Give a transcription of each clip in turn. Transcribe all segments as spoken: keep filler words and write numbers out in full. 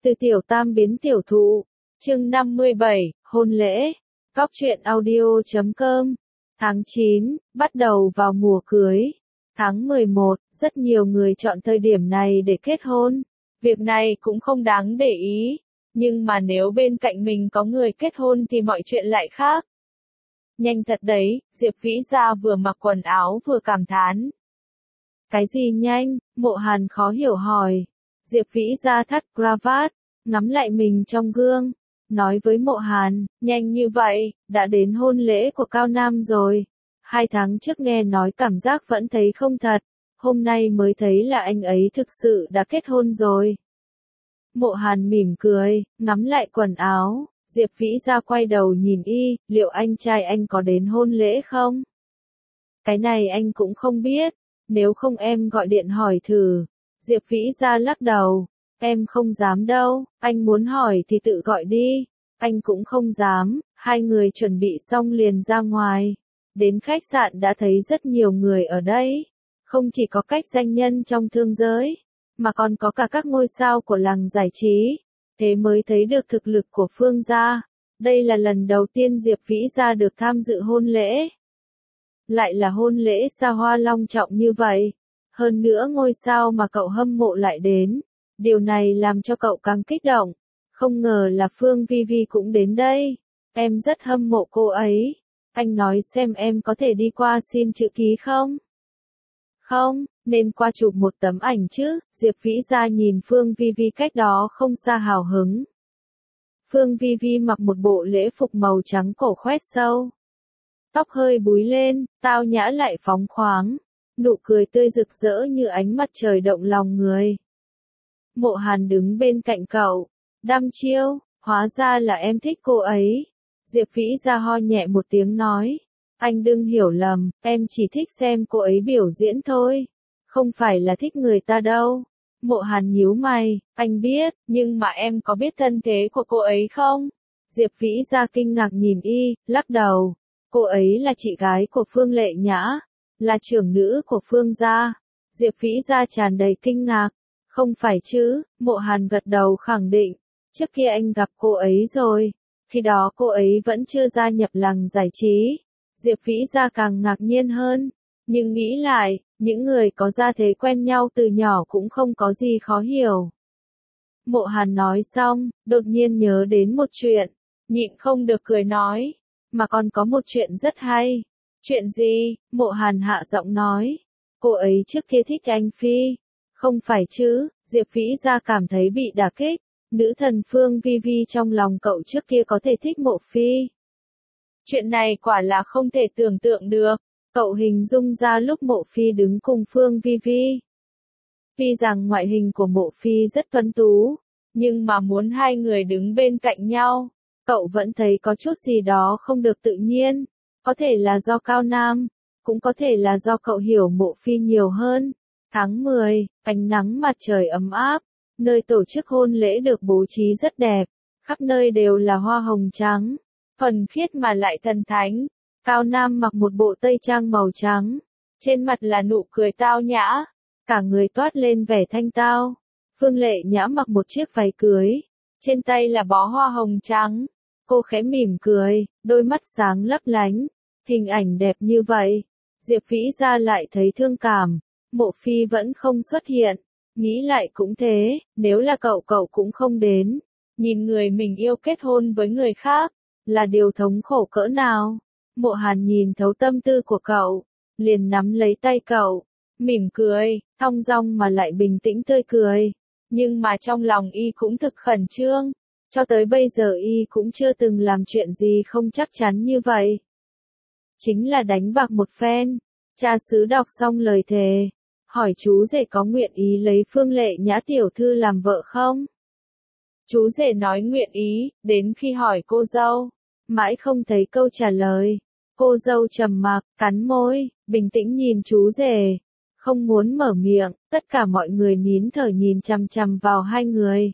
Từ tiểu tam biến tiểu thụ, chương năm mươi bảy, hôn lễ, Cóc truyện audio chấm com, tháng chín, bắt đầu vào mùa cưới. Tháng mười một, rất nhiều người chọn thời điểm này để kết hôn. Việc này cũng không đáng để ý, nhưng mà nếu bên cạnh mình có người kết hôn thì mọi chuyện lại khác. Nhanh thật đấy, Diệp Vĩ Gia vừa mặc quần áo vừa cảm thán. Cái gì nhanh? Mộ Hàn khó hiểu hỏi. Diệp Vĩ Gia thắt cravat, ngắm lại mình trong gương, nói với Mộ Hàn, nhanh như vậy, đã đến hôn lễ của Cao Nam rồi. Hai tháng trước nghe nói cảm giác vẫn thấy không thật, hôm nay mới thấy là anh ấy thực sự đã kết hôn rồi. Mộ Hàn mỉm cười, ngắm lại quần áo, Diệp Vĩ Gia quay đầu nhìn y, liệu anh trai anh có đến hôn lễ không? Cái này anh cũng không biết, nếu không em gọi điện hỏi thử. Diệp Vĩ Gia lắc đầu, em không dám đâu, anh muốn hỏi thì tự gọi đi. Anh cũng không dám. Hai người chuẩn bị xong liền ra ngoài. Đến khách sạn đã thấy rất nhiều người ở đây. Không chỉ có các danh nhân trong thương giới, mà còn có cả các ngôi sao của làng giải trí. Thế mới thấy được thực lực của Phương gia. Đây là lần đầu tiên Diệp Vĩ Gia được tham dự hôn lễ. Lại là hôn lễ xa hoa long trọng như vậy. Hơn nữa ngôi sao mà cậu hâm mộ lại đến. Điều này làm cho cậu càng kích động. Không ngờ là Phương Vi Vi cũng đến đây. Em rất hâm mộ cô ấy. Anh nói xem em có thể đi qua xin chữ ký không? Không, nên qua chụp một tấm ảnh chứ. Diệp Vĩ Gia nhìn Phương Vi Vi cách đó không xa hào hứng. Phương Vi Vi mặc một bộ lễ phục màu trắng cổ khoét sâu. Tóc hơi búi lên, tao nhã lại phóng khoáng. Nụ cười tươi rực rỡ như ánh mặt trời động lòng người. Mộ Hàn đứng bên cạnh cậu. Đăm chiêu, hóa ra là em thích cô ấy. Diệp Vĩ Gia ho nhẹ một tiếng nói. Anh đừng hiểu lầm, em chỉ thích xem cô ấy biểu diễn thôi. Không phải là thích người ta đâu. Mộ Hàn nhíu mày, anh biết, nhưng mà em có biết thân thế của cô ấy không? Diệp Vĩ Gia kinh ngạc nhìn y, lắc đầu. Cô ấy là chị gái của Phương Lệ Nhã, là trưởng nữ của Phương gia. Diệp Vĩ Gia tràn đầy kinh ngạc. Không phải chứ? Mộ Hàn gật đầu khẳng định. Trước kia anh gặp cô ấy rồi. Khi đó cô ấy vẫn chưa gia nhập làng giải trí. Diệp Vĩ Gia càng ngạc nhiên hơn. Nhưng nghĩ lại, những người có gia thế quen nhau từ nhỏ cũng không có gì khó hiểu. Mộ Hàn nói xong, đột nhiên nhớ đến một chuyện. Nhịn không được cười nói. Mà còn có một chuyện rất hay. Chuyện gì? Mộ Hàn hạ giọng nói. Cô ấy trước kia thích anh Phi. Không phải chứ? Diệp Vĩ Gia cảm thấy bị đả kích. Nữ thần Phương Vi Vi trong lòng cậu trước kia có thể thích Mộ Phi. Chuyện này quả là không thể tưởng tượng được. Cậu hình dung ra lúc Mộ Phi đứng cùng Phương Vi Vi. Tuy rằng ngoại hình của Mộ Phi rất tuấn tú, nhưng mà muốn hai người đứng bên cạnh nhau, cậu vẫn thấy có chút gì đó không được tự nhiên. Có thể là do Cao Nam, cũng có thể là do cậu hiểu Mộ Phi nhiều hơn. Tháng mười, ánh nắng mặt trời ấm áp, nơi tổ chức hôn lễ được bố trí rất đẹp, khắp nơi đều là hoa hồng trắng, thuần khiết mà lại thần thánh. Cao Nam mặc một bộ tây trang màu trắng, trên mặt là nụ cười tao nhã, cả người toát lên vẻ thanh tao. Phương Lệ Nhã mặc một chiếc váy cưới, trên tay là bó hoa hồng trắng. Cô khẽ mỉm cười, đôi mắt sáng lấp lánh, hình ảnh đẹp như vậy. Diệp Vĩ Gia lại thấy thương cảm. Mộ Phi vẫn không xuất hiện. Nghĩ lại cũng thế, nếu là cậu cậu cũng không đến. Nhìn người mình yêu kết hôn với người khác, là điều thống khổ cỡ nào. Mộ Hàn nhìn thấu tâm tư của cậu, liền nắm lấy tay cậu, mỉm cười, thong dong mà lại bình tĩnh tươi cười. Nhưng mà trong lòng y cũng thực khẩn trương. Cho tới bây giờ y cũng chưa từng làm chuyện gì không chắc chắn như vậy. Chính là đánh bạc một phen. Cha xứ đọc xong lời thề. Hỏi chú rể có nguyện ý lấy Phương Lệ Nhã tiểu thư làm vợ không? Chú rể nói nguyện ý, đến khi hỏi cô dâu, mãi không thấy câu trả lời. Cô dâu trầm mặc, cắn môi, bình tĩnh nhìn chú rể, không muốn mở miệng. Tất cả mọi người nín thở nhìn chằm chằm vào hai người.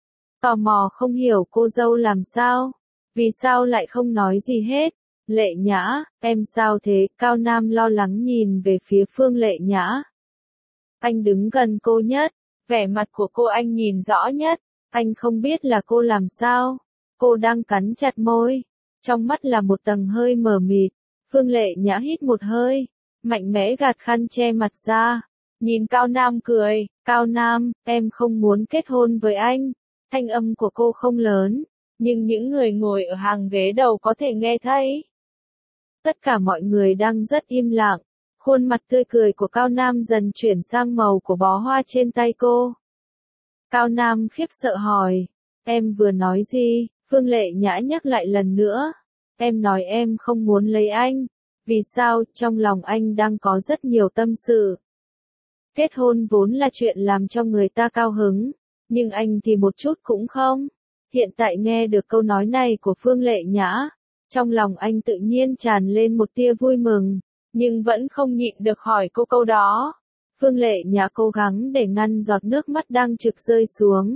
Tò mò không hiểu cô dâu làm sao, vì sao lại không nói gì hết. Lệ Nhã, em sao thế? Cao Nam lo lắng nhìn về phía Phương Lệ Nhã. Anh đứng gần cô nhất, vẻ mặt của cô anh nhìn rõ nhất, Anh không biết là cô làm sao. Cô đang cắn chặt môi. Trong mắt là một tầng hơi mờ mịt. Phương Lệ Nhã hít một hơi. Mạnh mẽ gạt khăn che mặt ra. Nhìn Cao Nam cười. Cao Nam, em không muốn kết hôn với anh. Thanh âm của cô không lớn. Nhưng những người ngồi ở hàng ghế đầu có thể nghe thấy. Tất cả mọi người đang rất im lặng. Khuôn mặt tươi cười của Cao Nam dần chuyển sang màu của bó hoa trên tay cô. Cao Nam khiếp sợ hỏi. Em vừa nói gì? Phương Lệ Nhã nhắc lại lần nữa. Em nói em không muốn lấy anh. Vì sao? Trong lòng anh đang có rất nhiều tâm sự. Kết hôn vốn là chuyện làm cho người ta cao hứng. Nhưng anh thì một chút cũng không. Hiện tại nghe được câu nói này của Phương Lệ Nhã. Trong lòng anh tự nhiên tràn lên một tia vui mừng. Nhưng vẫn không nhịn được hỏi cô câu đó. Phương Lệ Nhã cố gắng để ngăn giọt nước mắt đang trực rơi xuống.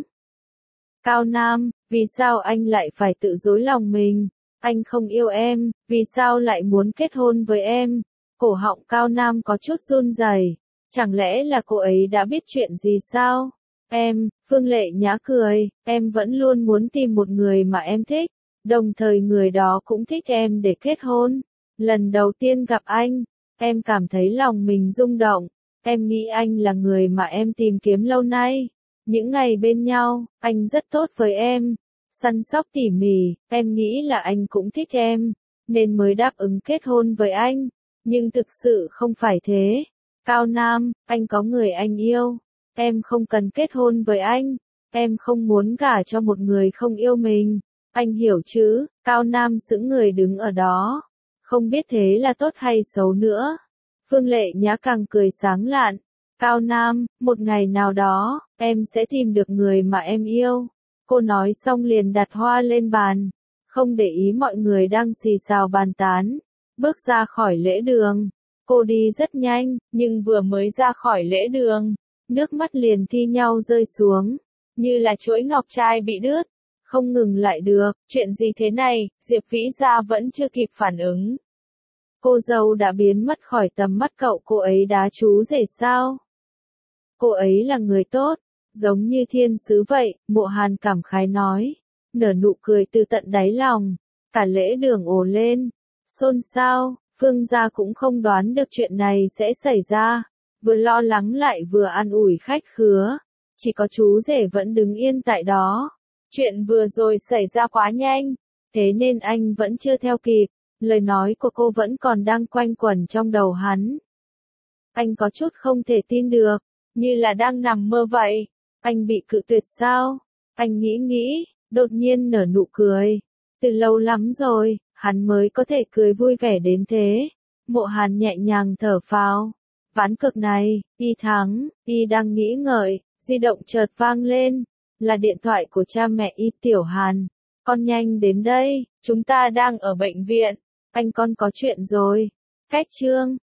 Cao Nam, vì sao anh lại phải tự dối lòng mình? Anh không yêu em, vì sao lại muốn kết hôn với em? Cổ họng Cao Nam có chút run rẩy. Chẳng lẽ là cô ấy đã biết chuyện gì sao? Em, Phương Lệ Nhã cười, em vẫn luôn muốn tìm một người mà em thích. Đồng thời người đó cũng thích em để kết hôn. Lần đầu tiên gặp anh, em cảm thấy lòng mình rung động. Em nghĩ anh là người mà em tìm kiếm lâu nay. Những ngày bên nhau, anh rất tốt với em. Săn sóc tỉ mỉ, em nghĩ là anh cũng thích em. Nên mới đáp ứng kết hôn với anh. Nhưng thực sự không phải thế. Cao Nam, anh có người anh yêu. Em không cần kết hôn với anh. Em không muốn gả cho một người không yêu mình. Anh hiểu chứ? Cao Nam sững người đứng ở đó. Không biết thế là tốt hay xấu nữa. Phương Lệ Nhã càng cười sáng lạn. Cao Nam, một ngày nào đó, em sẽ tìm được người mà em yêu. Cô nói xong liền đặt hoa lên bàn. Không để ý mọi người đang xì xào bàn tán. Bước ra khỏi lễ đường. Cô đi rất nhanh, nhưng vừa mới ra khỏi lễ đường. Nước mắt liền thi nhau rơi xuống. Như là chuỗi ngọc trai bị đứt. Không ngừng lại được, chuyện gì thế này, Diệp Vĩ Gia vẫn chưa kịp phản ứng. Cô dâu đã biến mất khỏi tầm mắt cậu, cô ấy đá chú rể sao? Cô ấy là người tốt, giống như thiên sứ vậy, Mộ Hàn cảm khái nói. Nở nụ cười từ tận đáy lòng, cả lễ đường ồ lên, xôn xao, Phương gia cũng không đoán được chuyện này sẽ xảy ra, vừa lo lắng lại vừa an ủi khách khứa, chỉ có chú rể vẫn đứng yên tại đó. Chuyện vừa rồi xảy ra quá nhanh, thế nên anh vẫn chưa theo kịp, lời nói của cô vẫn còn đang quanh quẩn trong đầu hắn. Anh có chút không thể tin được, như là đang nằm mơ vậy. Anh bị cự tuyệt sao? Anh nghĩ nghĩ, đột nhiên nở nụ cười. Từ lâu lắm rồi, hắn mới có thể cười vui vẻ đến thế. Mộ Hàn nhẹ nhàng thở phào. Ván cược này, y thắng, y đang nghĩ ngợi, di động chợt vang lên. Là điện thoại của cha mẹ y. Tiểu Hàn. Con nhanh đến đây, chúng ta đang ở bệnh viện. Anh con có chuyện rồi. Cách chương.